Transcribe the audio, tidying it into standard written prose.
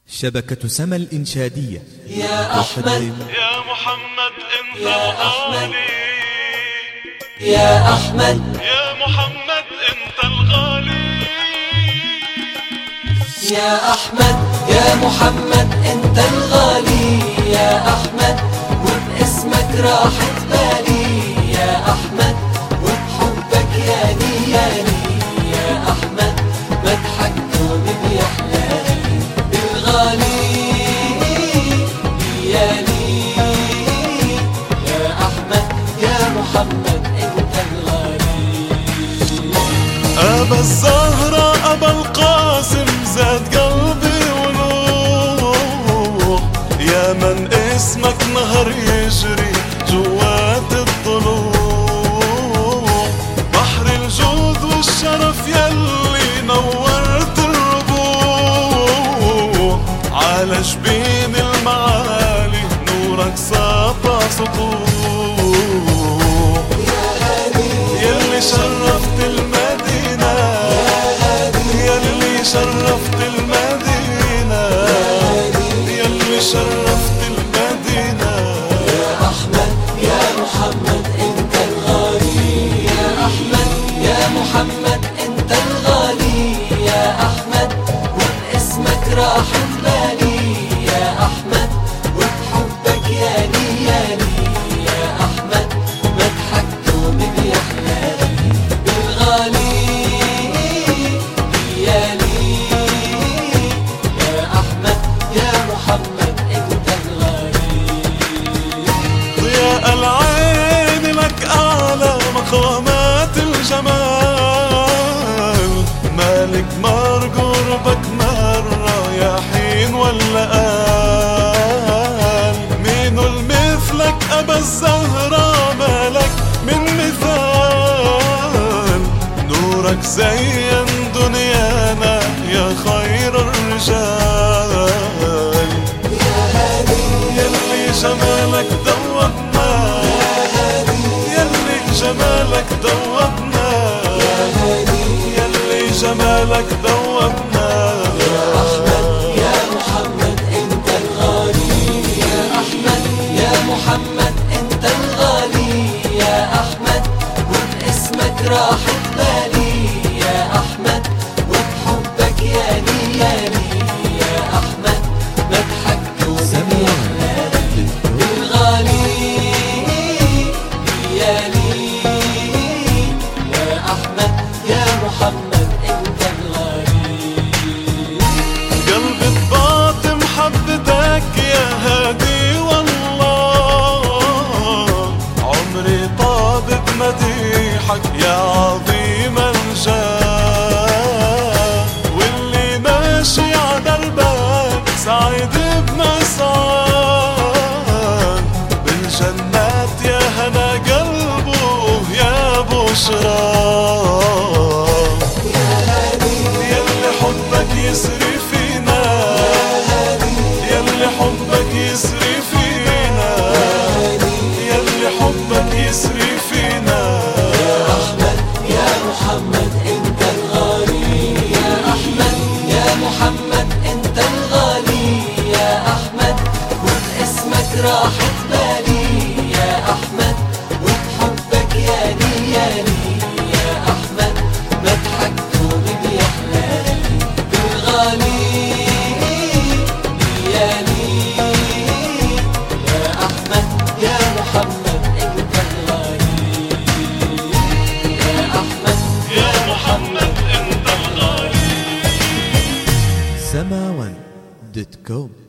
شبكة سما الإنشادية. يا أحمد يا محمد انت الغالي، يا أحمد يا محمد انت الغالي، يا أحمد يا محمد انت الغالي، يا أحمد وباسمك راحت بالي، يا أحمد وبحبك ياني ياني، يا أحمد مدحك دومي بيحلالي بالغالي ياني، يا أحمد يا محمد انت الغالي. أبا الزهرة أبا القاسم زاد قلبي ونوح، يا من اسمك نهر يجري جوات الضلوع، بحر الجود والشرف يلي نورت الربوع، على جبين المعالي نورك ساطع سطوع، يلي شرفت المدينة، يلي شرفت المدينة، يلي شرفت المدينة. يا أحمد يا محمد انت الغالي، يا أحمد يا محمد انت الغالي، يا أحمد وباسمك راحت بالي، يا أحمد وبحبك ياني ياني، يا أحمد مدحك دومي بيحلالي بالغالي ياني، يا أحمد يا محمد انت الغالي. ضياء العين لك أعلى مقامات الجمال، مالك مر قربك مرة يا حين ولا قال، مين المثلك أبا الزهرة مالك من مثال، نورك زين دنيانا يا خير الرجال، يلي جمالك دوبنا، يلي جمالك دوبنا، يلي جمالك دوبنا. يا أحمد يا محمد انت الغالي، يا أحمد يا محمد انت الغالي، يا أحمد وباسمك راحت بالي، يا أحمد وبحبك ياني ياني، يا أحمد مدحك دومي يحلالي بالغالي ياني، يا أحمد يا محمد انت الغالي. قلبي الضاط محبتك يا هادي والله، عمري طاب بمديحك يا عظيم الجاه، واللي ماشي على دربك سعيد بمسعاه، بالجنات يا هنا قلبه يا بشراه، يلي حبك يسري فينا، يلي حبك يسري فينا، يلي حبك يسري فينا. يا أحمد يا محمد انت الغالي، يا أحمد يا محمد انت الغالي، يا أحمد وباسمك راحت بالي، يا أحمد وبحبك ياني ياني، يا أحمد مدحك دومي بيحلالي بالغالي ياني، يا أحمد يا محمد انت الغالي، يا أحمد يا محمد انت الغالي. سما1.com